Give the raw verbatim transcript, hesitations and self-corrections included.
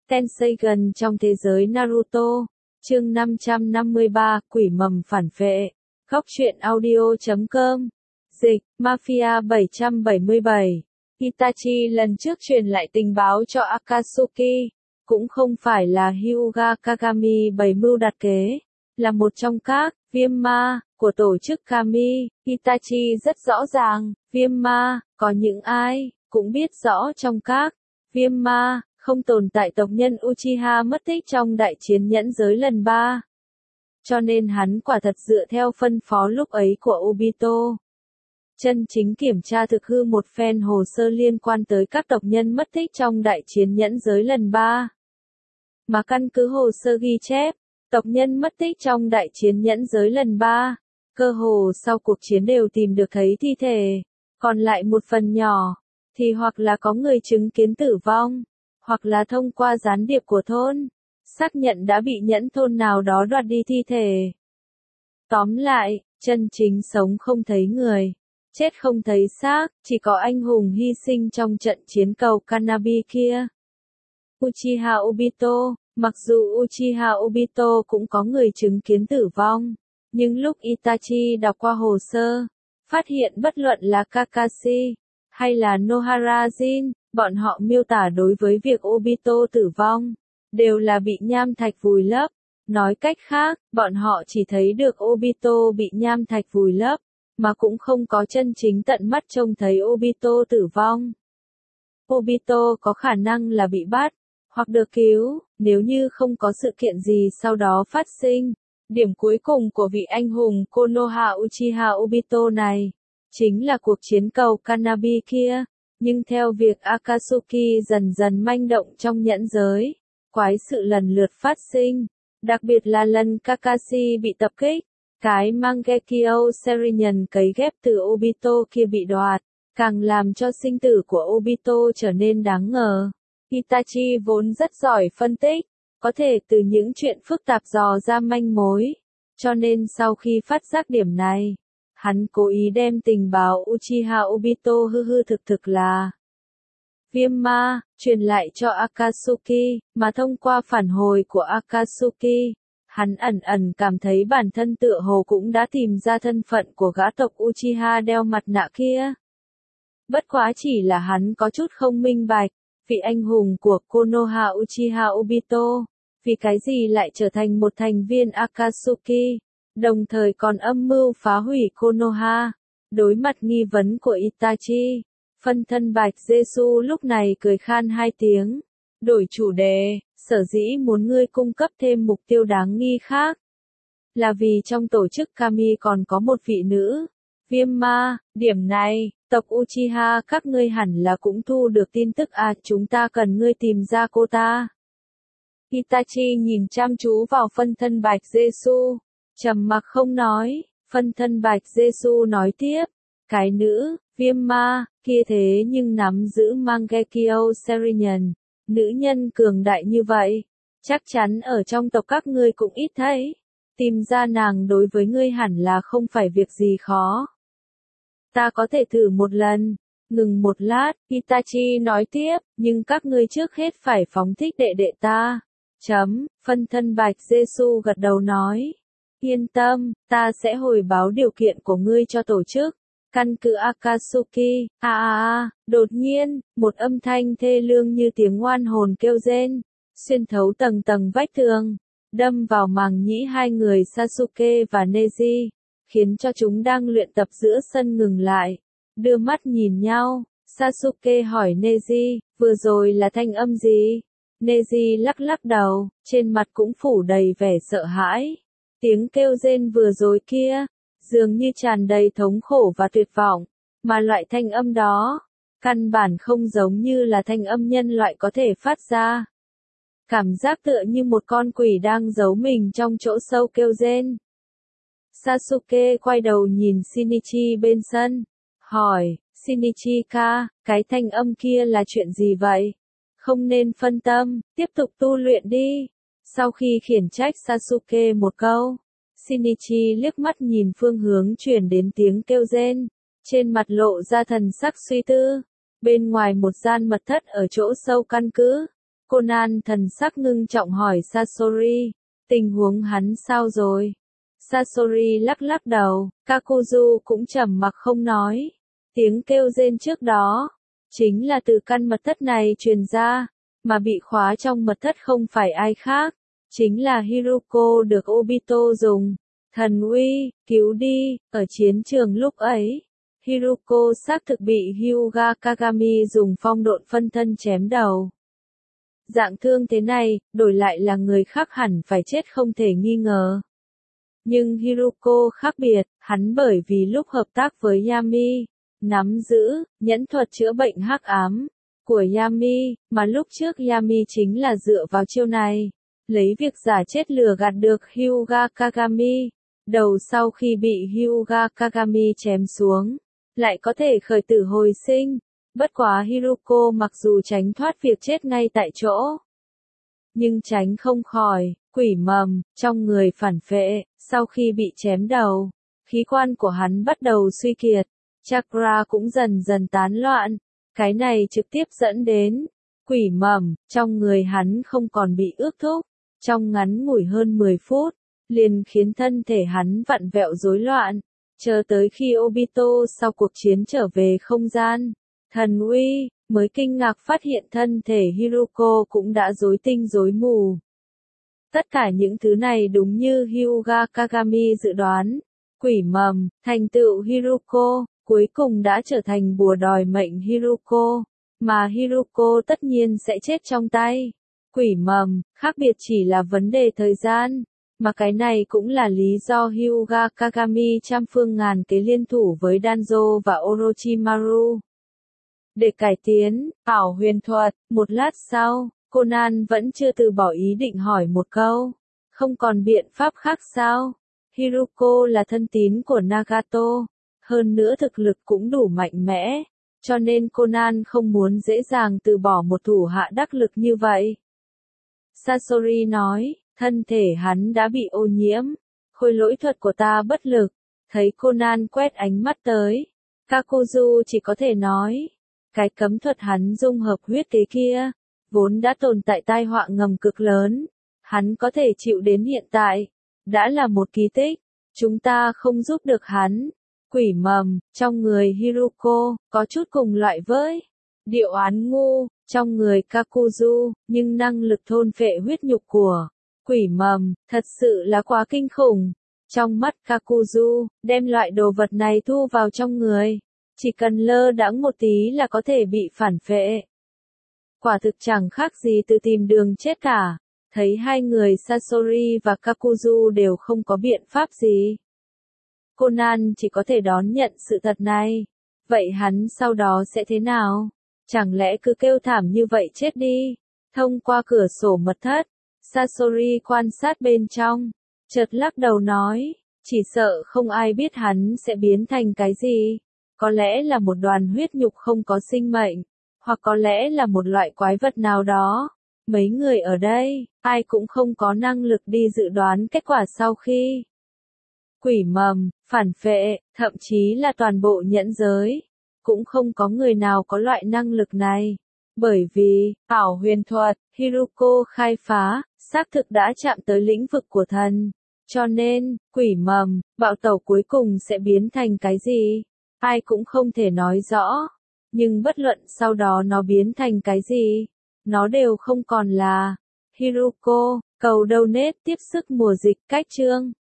Tenseigan trong thế giới Naruto. Chương năm trăm năm mươi ba, Quỷ mầm phản vệ. Góc truyện audio chấm com. Dịch, Mafia bảy trăm bảy mươi bảy. Itachi lần trước truyền lại tình báo cho Akatsuki, cũng không phải là Hyuga Kagami bày mưu đặt kế, là một trong các viêm ma của tổ chức Kami. Itachi rất rõ ràng, viêm ma có những ai, cũng biết rõ trong các viêm ma không tồn tại tộc nhân Uchiha mất tích trong đại chiến nhẫn giới lần ba. Cho nên hắn quả thật dựa theo phân phó lúc ấy của Obito, chân chính kiểm tra thực hư một phen hồ sơ liên quan tới các tộc nhân mất tích trong đại chiến nhẫn giới lần ba. Mà căn cứ hồ sơ ghi chép, tộc nhân mất tích trong đại chiến nhẫn giới lần ba, cơ hồ sau cuộc chiến đều tìm được thấy thi thể, còn lại một phần nhỏ, thì hoặc là có người chứng kiến tử vong, hoặc là thông qua gián điệp của thôn, xác nhận đã bị nhẫn thôn nào đó đoạt đi thi thể. Tóm lại, chân chính sống không thấy người, chết không thấy xác, chỉ có anh hùng hy sinh trong trận chiến cầu Kanabi kia. Uchiha Obito, mặc dù Uchiha Obito cũng có người chứng kiến tử vong, nhưng lúc Itachi đọc qua hồ sơ, phát hiện bất luận là Kakashi hay là Nohara Jin, bọn họ miêu tả đối với việc Obito tử vong, đều là bị nham thạch vùi lấp. Nói cách khác, bọn họ chỉ thấy được Obito bị nham thạch vùi lấp, mà cũng không có chân chính tận mắt trông thấy Obito tử vong. Obito có khả năng là bị bắt, hoặc được cứu, nếu như không có sự kiện gì sau đó phát sinh. Điểm cuối cùng của vị anh hùng Konoha Uchiha Obito này, chính là cuộc chiến cầu Kanabi kia. Nhưng theo việc Akatsuki dần dần manh động trong nhẫn giới, quái sự lần lượt phát sinh, đặc biệt là lần Kakashi bị tập kích, cái Mangekyo Sharingan cấy ghép từ Obito kia bị đoạt, càng làm cho sinh tử của Obito trở nên đáng ngờ. Itachi vốn rất giỏi phân tích, có thể từ những chuyện phức tạp dò ra manh mối, cho nên sau khi phát giác điểm này, hắn cố ý đem tình báo Uchiha Obito hư hư thực thực là viêm ma, truyền lại cho Akatsuki, mà thông qua phản hồi của Akatsuki, hắn ẩn ẩn cảm thấy bản thân tựa hồ cũng đã tìm ra thân phận của gã tộc Uchiha đeo mặt nạ kia. Bất quá chỉ là hắn có chút không minh bạch, vị anh hùng của Konoha Uchiha Obito, vì cái gì lại trở thành một thành viên Akatsuki, đồng thời còn âm mưu phá hủy Konoha. Đối mặt nghi vấn của Itachi, phân thân Bạch Jesu lúc này cười khan hai tiếng, đổi chủ đề, sở dĩ muốn ngươi cung cấp thêm mục tiêu đáng nghi khác, là vì trong tổ chức Kami còn có một vị nữ viêm ma. Điểm này, tộc Uchiha các ngươi hẳn là cũng thu được tin tức à, chúng ta cần ngươi tìm ra cô ta. Itachi nhìn chăm chú vào phân thân Bạch Jesu, trầm mặc không nói. Phân thân Bạch Jesu nói tiếp, cái nữ viêm ma kia thế nhưng nắm giữ Mangekyo Sharingan, nữ nhân cường đại như vậy, chắc chắn ở trong tộc các ngươi cũng ít thấy. Tìm ra nàng đối với ngươi hẳn là không phải việc gì khó. Ta có thể thử một lần. Ngừng một lát, Itachi nói tiếp, nhưng các ngươi trước hết phải phóng thích đệ đệ ta. Chấm, phân thân Bạch Jesu gật đầu nói. Yên tâm, ta sẽ hồi báo điều kiện của ngươi cho tổ chức. Căn cứ Akatsuki. À à à, đột nhiên, một âm thanh thê lương như tiếng oan hồn kêu rên, xuyên thấu tầng tầng vách tường, đâm vào màng nhĩ hai người Sasuke và Neji, khiến cho chúng đang luyện tập giữa sân ngừng lại, đưa mắt nhìn nhau. Sasuke hỏi Neji, vừa rồi là thanh âm gì? Neji lắc lắc đầu, trên mặt cũng phủ đầy vẻ sợ hãi. Tiếng kêu rên vừa rồi kia, dường như tràn đầy thống khổ và tuyệt vọng, mà loại thanh âm đó, căn bản không giống như là thanh âm nhân loại có thể phát ra. Cảm giác tựa như một con quỷ đang giấu mình trong chỗ sâu kêu rên. Sasuke quay đầu nhìn Shinichi bên sân, hỏi, Shinichi-ka, cái thanh âm kia là chuyện gì vậy? Không nên phân tâm, tiếp tục tu luyện đi. Sau khi khiển trách Sasuke một câu, Shinichi liếc mắt nhìn phương hướng chuyển đến tiếng kêu rên, trên mặt lộ ra thần sắc suy tư. Bên ngoài một gian mật thất ở chỗ sâu căn cứ, Conan thần sắc ngưng trọng hỏi Sasori, tình huống hắn sao rồi? Sasori lắc lắc đầu, Kakuzu cũng trầm mặc không nói. Tiếng kêu rên trước đó, chính là từ căn mật thất này truyền ra, mà bị khóa trong mật thất không phải ai khác, chính là Hiruko được Obito dùng. Thần uy, cứu đi, ở chiến trường lúc ấy, Hiruko xác thực bị Hyuga Kagami dùng phong độn phân thân chém đầu. Dạng thương thế này, đổi lại là người khác hẳn phải chết không thể nghi ngờ. Nhưng Hiruko khác biệt, hắn bởi vì lúc hợp tác với Yami, nắm giữ, nhẫn thuật chữa bệnh hắc ám của Yami, mà lúc trước Yami chính là dựa vào chiêu này, lấy việc giả chết lừa gạt được Hyuga Kagami, đầu sau khi bị Hyuga Kagami chém xuống, lại có thể khởi tử hồi sinh. Bất quá Hiruko mặc dù tránh thoát việc chết ngay tại chỗ, nhưng tránh không khỏi quỷ mầm trong người phản phệ, sau khi bị chém đầu, khí quan của hắn bắt đầu suy kiệt, chakra cũng dần dần tán loạn, cái này trực tiếp dẫn đến quỷ mầm trong người hắn không còn bị ước thúc, trong ngắn ngủi hơn mười phút, liền khiến thân thể hắn vặn vẹo rối loạn, chờ tới khi Obito sau cuộc chiến trở về không gian thần uy, mới kinh ngạc phát hiện thân thể Hiruko cũng đã rối tinh rối mù. Tất cả những thứ này đúng như Hyuga Kagami dự đoán, quỷ mầm, thành tựu Hiruko, cuối cùng đã trở thành bùa đòi mệnh Hiruko, mà Hiruko tất nhiên sẽ chết trong tay. Quỷ mầm, khác biệt chỉ là vấn đề thời gian, mà cái này cũng là lý do Hyuga Kagami trăm phương ngàn kế liên thủ với Danzo và Orochimaru. Để cải tiến, ảo huyền thuật, một lát sau, Conan vẫn chưa từ bỏ ý định hỏi một câu. Không còn biện pháp khác sao? Hiruko là thân tín của Nagato, hơn nữa thực lực cũng đủ mạnh mẽ, cho nên Conan không muốn dễ dàng từ bỏ một thủ hạ đắc lực như vậy. Sasori nói, thân thể hắn đã bị ô nhiễm, khôi lỗi thuật của ta bất lực. Thấy Conan quét ánh mắt tới, Kakuzu chỉ có thể nói, cái cấm thuật hắn dung hợp huyết kế kia, vốn đã tồn tại tai họa ngầm cực lớn, hắn có thể chịu đến hiện tại, đã là một kỳ tích, chúng ta không giúp được hắn. Quỷ mầm, trong người Hiruko, có chút cùng loại với điệu án ngu, trong người Kakuzu, nhưng năng lực thôn phệ huyết nhục của quỷ mầm, thật sự là quá kinh khủng. Trong mắt Kakuzu, đem loại đồ vật này thu vào trong người, chỉ cần lơ đãng một tí là có thể bị phản phệ. Quả thực chẳng khác gì từ tìm đường chết cả. Thấy hai người Sasori và Kakuzu đều không có biện pháp gì, Conan chỉ có thể đón nhận sự thật này. Vậy hắn sau đó sẽ thế nào? Chẳng lẽ cứ kêu thảm như vậy chết đi? Thông qua cửa sổ mật thất, Sasori quan sát bên trong, chợt lắc đầu nói, chỉ sợ không ai biết hắn sẽ biến thành cái gì. Có lẽ là một đoàn huyết nhục không có sinh mệnh, hoặc có lẽ là một loại quái vật nào đó. Mấy người ở đây, ai cũng không có năng lực đi dự đoán kết quả sau khi quỷ mầm, phản phệ, thậm chí là toàn bộ nhẫn giới. Cũng không có người nào có loại năng lực này. Bởi vì, ảo huyền thuật, Hiruko khai phá, xác thực đã chạm tới lĩnh vực của thần. Cho nên, quỷ mầm, bạo tẩu cuối cùng sẽ biến thành cái gì? Ai cũng không thể nói rõ. Nhưng bất luận sau đó nó biến thành cái gì, nó đều không còn là Hiruko. Cầu donate tiếp sức mùa dịch cách chương.